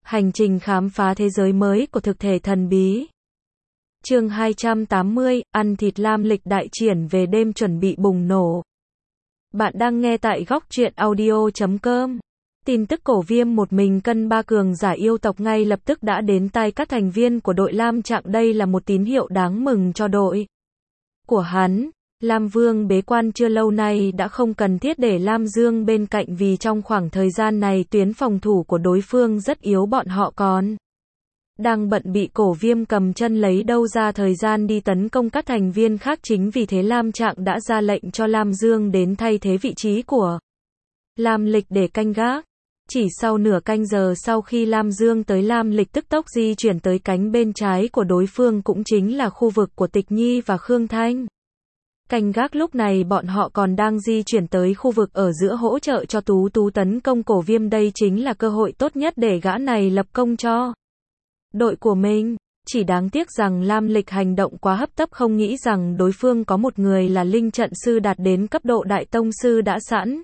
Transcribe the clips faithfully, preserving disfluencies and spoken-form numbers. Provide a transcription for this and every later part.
Hành trình khám phá thế giới mới của thực thể thần bí. Chương hai trăm tám mươi, ăn thịt lam lịch đại triển về đêm chuẩn bị bùng nổ. Bạn đang nghe tại góc truyện audio chấm com. Tin tức Cổ Viêm một mình cân ba cường giả yêu tộc ngay lập tức đã đến tai các thành viên của đội Lam Trạng, đây là một tín hiệu đáng mừng cho đội của hắn. Lam Vương bế quan chưa lâu nay đã không cần thiết để Lam Dương bên cạnh, vì trong khoảng thời gian này tuyến phòng thủ của đối phương rất yếu, bọn họ còn đang bận bị Cổ Viêm cầm chân, lấy đâu ra thời gian đi tấn công các thành viên khác. Chính vì thế Lam Trạng đã ra lệnh cho Lam Dương đến thay thế vị trí của Lam Lịch để canh gác. Chỉ sau nửa canh giờ sau khi Lam Dương tới, Lam Lịch tức tốc di chuyển tới cánh bên trái của đối phương, cũng chính là khu vực của Tịch Nhi và Khương Thanh. Canh gác lúc này bọn họ còn đang di chuyển tới khu vực ở giữa hỗ trợ cho Tú Tú tấn công Cổ Viêm, đây chính là cơ hội tốt nhất để gã này lập công cho đội của mình. Chỉ đáng tiếc rằng Lam Lịch hành động quá hấp tấp, không nghĩ rằng đối phương có một người là linh trận sư đạt đến cấp độ đại tông sư đã sẵn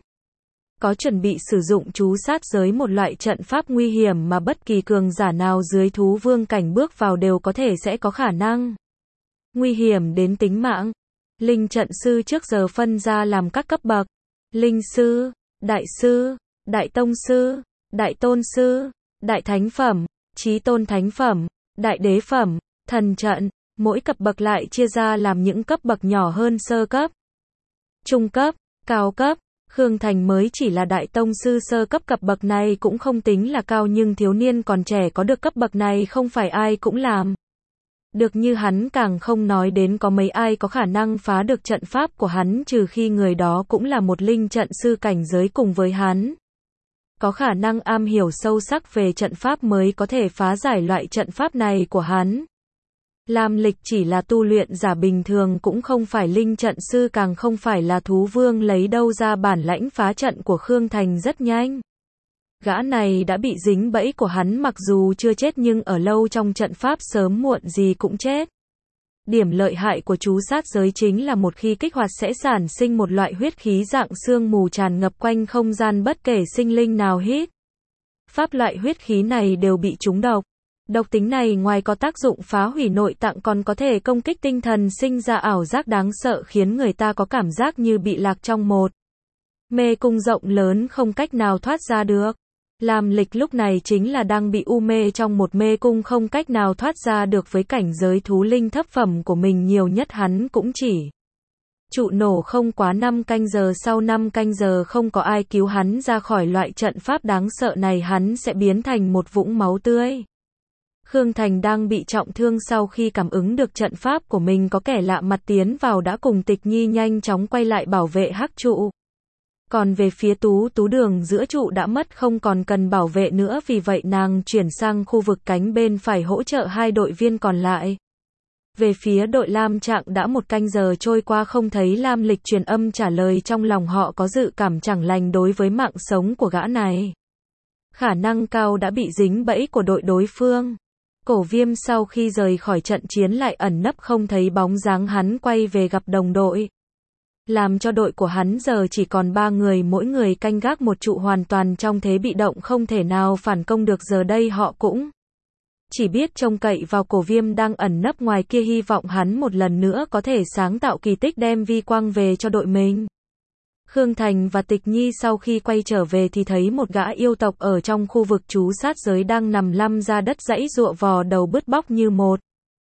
có chuẩn bị sử dụng chú sát giới, một loại trận pháp nguy hiểm mà bất kỳ cường giả nào dưới thú vương cảnh bước vào đều có thể sẽ có khả năng nguy hiểm đến tính mạng. Linh trận sư trước giờ phân ra làm các cấp bậc: linh sư, đại sư, đại tông sư, đại tôn sư, đại thánh phẩm, chí tôn thánh phẩm, đại đế phẩm, thần trận. Mỗi cấp bậc lại chia ra làm những cấp bậc nhỏ hơn: sơ cấp, trung cấp, cao cấp. Khương Thành mới chỉ là đại tông sư sơ cấp, cấp bậc này cũng không tính là cao, nhưng thiếu niên còn trẻ có được cấp bậc này không phải ai cũng làm được như hắn, càng không nói đến có mấy ai có khả năng phá được trận pháp của hắn, trừ khi người đó cũng là một linh trận sư cảnh giới cùng với hắn, có khả năng am hiểu sâu sắc về trận pháp mới có thể phá giải loại trận pháp này của hắn. Lam Lịch chỉ là tu luyện giả bình thường, cũng không phải linh trận sư, càng không phải là thú vương, lấy đâu ra bản lãnh phá trận của Khương Thành. Rất nhanh gã này đã bị dính bẫy của hắn, mặc dù chưa chết nhưng ở lâu trong trận pháp sớm muộn gì cũng chết. Điểm lợi hại của chú sát giới chính là một khi kích hoạt sẽ sản sinh một loại huyết khí dạng sương mù tràn ngập quanh không gian, bất kể sinh linh nào hít pháp loại huyết khí này đều bị trúng độc. Độc tính này ngoài có tác dụng phá hủy nội tạng còn có thể công kích tinh thần, sinh ra ảo giác đáng sợ, khiến người ta có cảm giác như bị lạc trong một mê cung rộng lớn không cách nào thoát ra được. Lam Lịch lúc này chính là đang bị u mê trong một mê cung không cách nào thoát ra được. Với cảnh giới thú linh thấp phẩm của mình, nhiều nhất hắn cũng chỉ trụ nổ không quá năm canh giờ, sau năm canh giờ không có ai cứu hắn ra khỏi loại trận pháp đáng sợ này, hắn sẽ biến thành một vũng máu tươi. Khương Thành đang bị trọng thương, sau khi cảm ứng được trận pháp của mình có kẻ lạ mặt tiến vào, đã cùng Tịch Nhi nhanh chóng quay lại bảo vệ hắc trụ. Còn về phía Tú Tú, đường giữa trụ đã mất, không còn cần bảo vệ nữa, vì vậy nàng chuyển sang khu vực cánh bên phải hỗ trợ hai đội viên còn lại. Về phía đội Lam Trạng, đã một canh giờ trôi qua không thấy Lam Lịch truyền âm trả lời, trong lòng họ có dự cảm chẳng lành đối với mạng sống của gã này. Khả năng cao đã bị dính bẫy của đội đối phương. Cổ Viêm sau khi rời khỏi trận chiến lại ẩn nấp không thấy bóng dáng, hắn quay về gặp đồng đội, làm cho đội của hắn giờ chỉ còn ba người, mỗi người canh gác một trụ, hoàn toàn trong thế bị động, không thể nào phản công được. Giờ đây họ cũng chỉ biết trông cậy vào Cổ Viêm đang ẩn nấp ngoài kia, hy vọng hắn một lần nữa có thể sáng tạo kỳ tích đem vi quang về cho đội mình. Khương Thành và Tịch Nhi sau khi quay trở về thì thấy một gã yêu tộc ở trong khu vực chú sát giới đang nằm lăn ra đất giãy giụa, vò đầu bứt bóc như một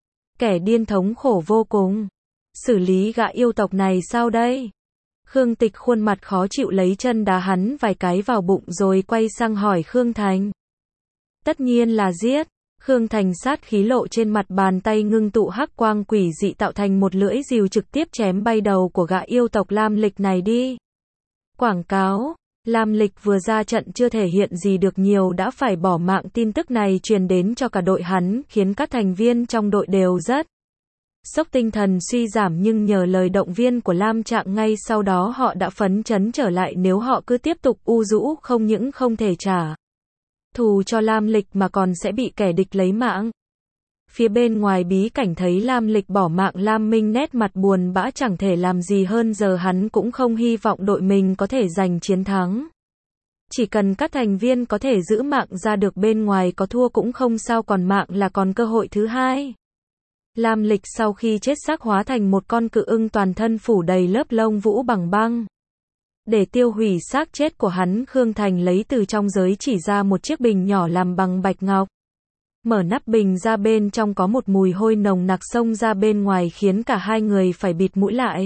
kẻ điên, thống khổ vô cùng. Xử lý gã yêu tộc này sao đây? Khương Tịch khuôn mặt khó chịu lấy chân đá hắn vài cái vào bụng rồi quay sang hỏi Khương Thành. Tất nhiên là giết. Khương Thành sát khí lộ trên mặt, bàn tay ngưng tụ hắc quang quỷ dị tạo thành một lưỡi rìu, trực tiếp chém bay đầu của gã yêu tộc Lam Lịch này đi. Quảng cáo: Lam Lịch vừa ra trận chưa thể hiện gì được nhiều đã phải bỏ mạng. Tin tức này truyền đến cho cả đội hắn, khiến các thành viên trong đội đều rất sốc, tinh thần suy giảm, nhưng nhờ lời động viên của Lam Trạng ngay sau đó họ đã phấn chấn trở lại. Nếu họ cứ tiếp tục u rũ, không những không thể trả thù cho Lam Lịch mà còn sẽ bị kẻ địch lấy mạng. Phía bên ngoài bí cảnh thấy Lam Lịch bỏ mạng, Lam Minh nét mặt buồn bã chẳng thể làm gì hơn, giờ hắn cũng không hy vọng đội mình có thể giành chiến thắng. Chỉ cần các thành viên có thể giữ mạng ra được bên ngoài có thua cũng không sao, còn mạng là còn cơ hội thứ hai. Lam Lịch sau khi chết xác hóa thành một con cự ưng toàn thân phủ đầy lớp lông vũ bằng băng. Để tiêu hủy xác chết của hắn, Khương Thành lấy từ trong giới chỉ ra một chiếc bình nhỏ làm bằng bạch ngọc. Mở nắp bình ra, bên trong có một mùi hôi nồng nặc xông ra bên ngoài khiến cả hai người phải bịt mũi lại.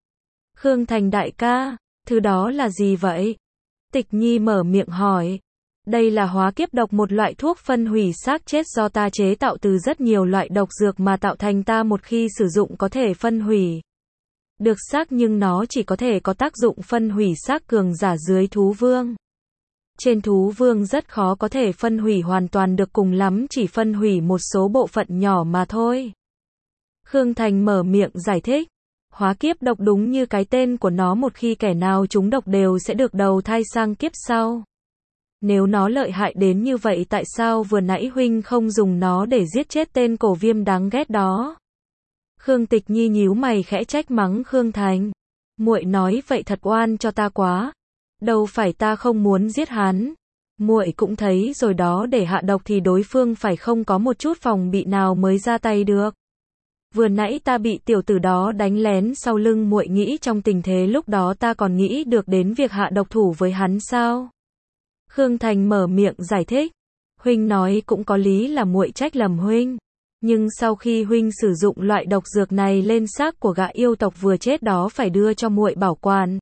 Khương Thành đại ca, thứ đó là gì vậy? Tịch Nhi mở miệng hỏi. Đây là hóa kiếp độc, một loại thuốc phân hủy xác chết do ta chế tạo từ rất nhiều loại độc dược mà tạo thành, ta một khi sử dụng có thể phân hủy được xác, nhưng nó chỉ có thể có tác dụng phân hủy xác cường giả dưới thú vương. Trên thú vương rất khó có thể phân hủy hoàn toàn được, cùng lắm chỉ phân hủy một số bộ phận nhỏ mà thôi. Khương Thành mở miệng giải thích. Hóa kiếp độc đúng như cái tên của nó, một khi kẻ nào trúng độc đều sẽ được đầu thai sang kiếp sau. Nếu nó lợi hại đến như vậy, tại sao vừa nãy huynh không dùng nó để giết chết tên cổ viêm đáng ghét đó? Khương Tịch Nhi nhíu mày khẽ trách mắng Khương Thành. Muội nói vậy thật oan cho ta quá. Đâu phải ta không muốn giết hắn. Muội cũng thấy rồi đó, để hạ độc thì đối phương phải không có một chút phòng bị nào mới ra tay được. Vừa nãy ta bị tiểu tử đó đánh lén sau lưng, muội nghĩ trong tình thế lúc đó ta còn nghĩ được đến việc hạ độc thủ với hắn sao? Khương Thành mở miệng giải thích. Huynh nói cũng có lý, là muội trách lầm huynh. Nhưng sau khi huynh sử dụng loại độc dược này lên xác của gã yêu tộc vừa chết đó, phải đưa cho muội bảo quản.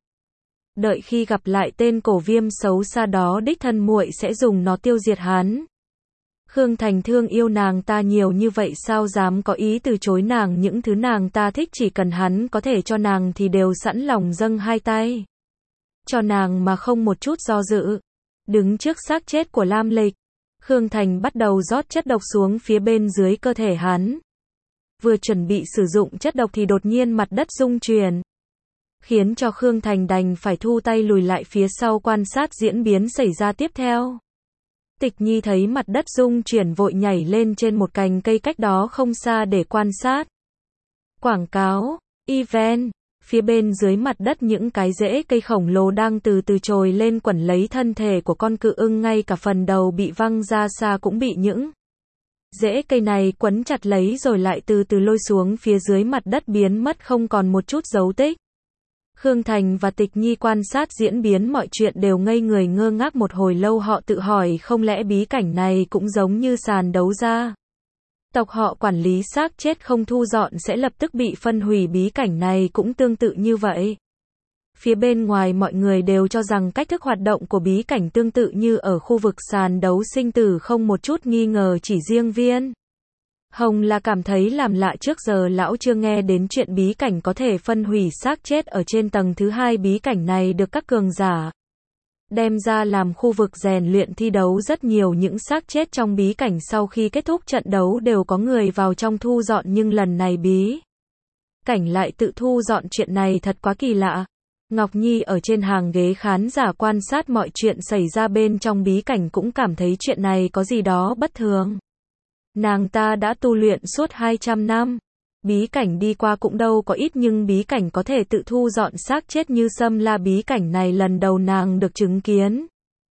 Đợi khi gặp lại tên cổ viêm xấu xa đó, đích thân muội sẽ dùng nó tiêu diệt hắn. Khương Thành thương yêu nàng ta nhiều như vậy, sao dám có ý từ chối nàng? Những thứ nàng ta thích, chỉ cần hắn có thể cho nàng thì đều sẵn lòng dâng hai tay cho nàng mà không một chút do dự. Đứng trước xác chết của Lam Lịch, Khương Thành bắt đầu rót chất độc xuống phía bên dưới cơ thể hắn. Vừa chuẩn bị sử dụng chất độc thì đột nhiên mặt đất rung chuyển, khiến cho Khương Thành đành phải thu tay lùi lại phía sau quan sát diễn biến xảy ra tiếp theo. Tịch Nhi thấy mặt đất rung chuyển vội nhảy lên trên một cành cây cách đó không xa để quan sát. Quảng cáo, event, phía bên dưới mặt đất những cái rễ cây khổng lồ đang từ từ trồi lên quẩn lấy thân thể của con cự ưng, ngay cả phần đầu bị văng ra xa cũng bị những rễ cây này quấn chặt lấy rồi lại từ từ lôi xuống phía dưới mặt đất, biến mất không còn một chút dấu tích. Khương Thành và Tịch Nhi quan sát diễn biến mọi chuyện đều ngây người ngơ ngác một hồi lâu, họ tự hỏi không lẽ bí cảnh này cũng giống như sàn đấu ra. Tộc họ quản lý xác chết không thu dọn sẽ lập tức bị phân hủy, bí cảnh này cũng tương tự như vậy. Phía bên ngoài mọi người đều cho rằng cách thức hoạt động của bí cảnh tương tự như ở khu vực sàn đấu sinh tử, không một chút nghi ngờ, chỉ riêng Viên Hồng là cảm thấy làm lạ, trước giờ lão chưa nghe đến chuyện bí cảnh có thể phân hủy xác chết. Ở trên tầng thứ hai, bí cảnh này được các cường giả đem ra làm khu vực rèn luyện thi đấu, rất nhiều những xác chết trong bí cảnh sau khi kết thúc trận đấu đều có người vào trong thu dọn, nhưng lần này bí cảnh lại tự thu dọn, chuyện này thật quá kỳ lạ. Ngọc Nhi ở trên hàng ghế khán giả quan sát mọi chuyện xảy ra bên trong bí cảnh cũng cảm thấy chuyện này có gì đó bất thường. Nàng ta đã tu luyện suốt hai trăm năm. Bí cảnh đi qua cũng đâu có ít, nhưng bí cảnh có thể tự thu dọn xác chết như Sâm La, bí cảnh này lần đầu nàng được chứng kiến.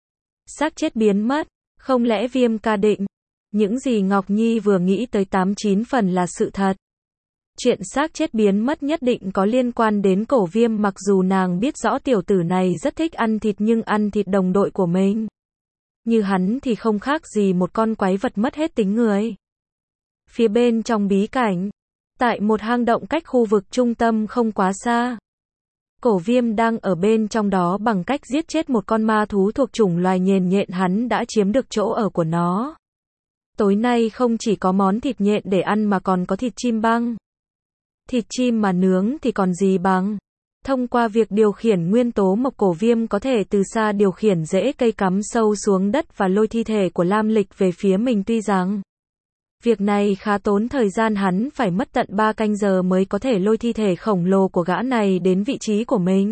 Xác chết biến mất, không lẽ Viêm ca định? Những gì Ngọc Nhi vừa nghĩ tới tám chín phần là sự thật. Chuyện xác chết biến mất nhất định có liên quan đến cổ viêm, mặc dù nàng biết rõ tiểu tử này rất thích ăn thịt, nhưng ăn thịt đồng đội của mình như hắn thì không khác gì một con quái vật mất hết tính người. Phía bên trong bí cảnh, tại một hang động cách khu vực trung tâm không quá xa, cổ viêm đang ở bên trong đó bằng cách giết chết một con ma thú thuộc chủng loài nhện nhện, hắn đã chiếm được chỗ ở của nó. Tối nay không chỉ có món thịt nhện để ăn mà còn có thịt chim băng. Thịt chim mà nướng thì còn gì bằng. Thông qua việc điều khiển nguyên tố mộc, cổ viêm có thể từ xa điều khiển rễ cây cắm sâu xuống đất và lôi thi thể của Lam Lịch về phía mình. Tuy rằng việc này khá tốn thời gian, hắn phải mất tận ba canh giờ mới có thể lôi thi thể khổng lồ của gã này đến vị trí của mình.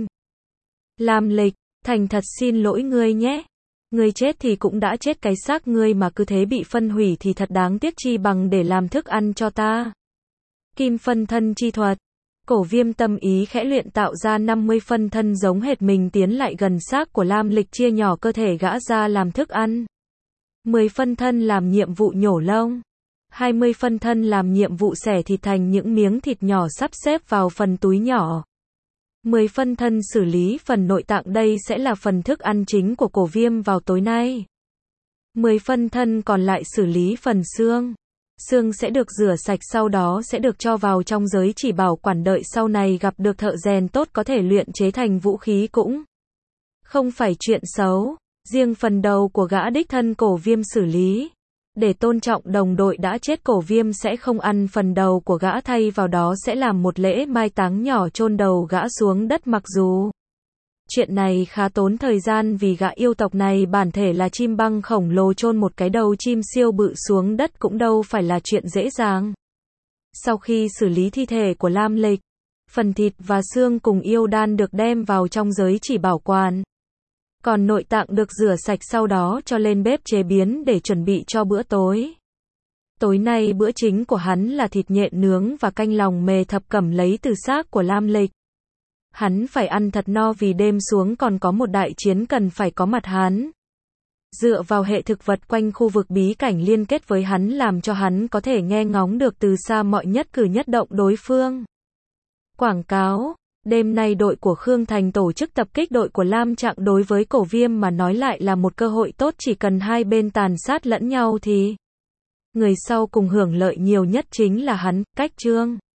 Lam Lịch, thành thật xin lỗi ngươi nhé. Ngươi chết thì cũng đã chết, cái xác ngươi mà cứ thế bị phân hủy thì thật đáng tiếc, chi bằng để làm thức ăn cho ta. Kim phân thân chi thuật. Cổ Viêm tâm ý khẽ luyện tạo ra năm mươi phân thân giống hệt mình tiến lại gần xác của Lam Lịch, chia nhỏ cơ thể gã ra làm thức ăn. mười phân thân làm nhiệm vụ nhổ lông. hai mươi phân thân làm nhiệm vụ xẻ thịt thành những miếng thịt nhỏ sắp xếp vào phần túi nhỏ. mười phân thân xử lý phần nội tạng, đây sẽ là phần thức ăn chính của Cổ Viêm vào tối nay. mười phân thân còn lại xử lý phần xương. Xương sẽ được rửa sạch, sau đó sẽ được cho vào trong giới chỉ bảo quản, đợi sau này gặp được thợ rèn tốt có thể luyện chế thành vũ khí cũng không phải chuyện xấu. Riêng phần đầu của gã đích thân Cổ Viêm xử lý. Để tôn trọng đồng đội đã chết, Cổ Viêm sẽ không ăn phần đầu của gã, thay vào đó sẽ làm một lễ mai táng nhỏ chôn đầu gã xuống đất. Mặc dù chuyện này khá tốn thời gian vì gã yêu tộc này bản thể là chim băng khổng lồ, chôn một cái đầu chim siêu bự xuống đất cũng đâu phải là chuyện dễ dàng. Sau khi xử lý thi thể của Lam Lịch, phần thịt và xương cùng yêu đan được đem vào trong giới chỉ bảo quản. Còn nội tạng được rửa sạch, sau đó cho lên bếp chế biến để chuẩn bị cho bữa tối. Tối nay bữa chính của hắn là thịt nhện nướng và canh lòng mề thập cẩm lấy từ xác của Lam Lịch. Hắn phải ăn thật no vì đêm xuống còn có một đại chiến cần phải có mặt hắn. Dựa vào hệ thực vật quanh khu vực bí cảnh liên kết với hắn làm cho hắn có thể nghe ngóng được từ xa mọi nhất cử nhất động đối phương. Quảng cáo: đêm nay đội của Khương Thành tổ chức tập kích đội của Lam Trạng, đối với Cổ Viêm mà nói lại là một cơ hội tốt, chỉ cần hai bên tàn sát lẫn nhau thì người sau cùng hưởng lợi nhiều nhất chính là hắn. Cách chương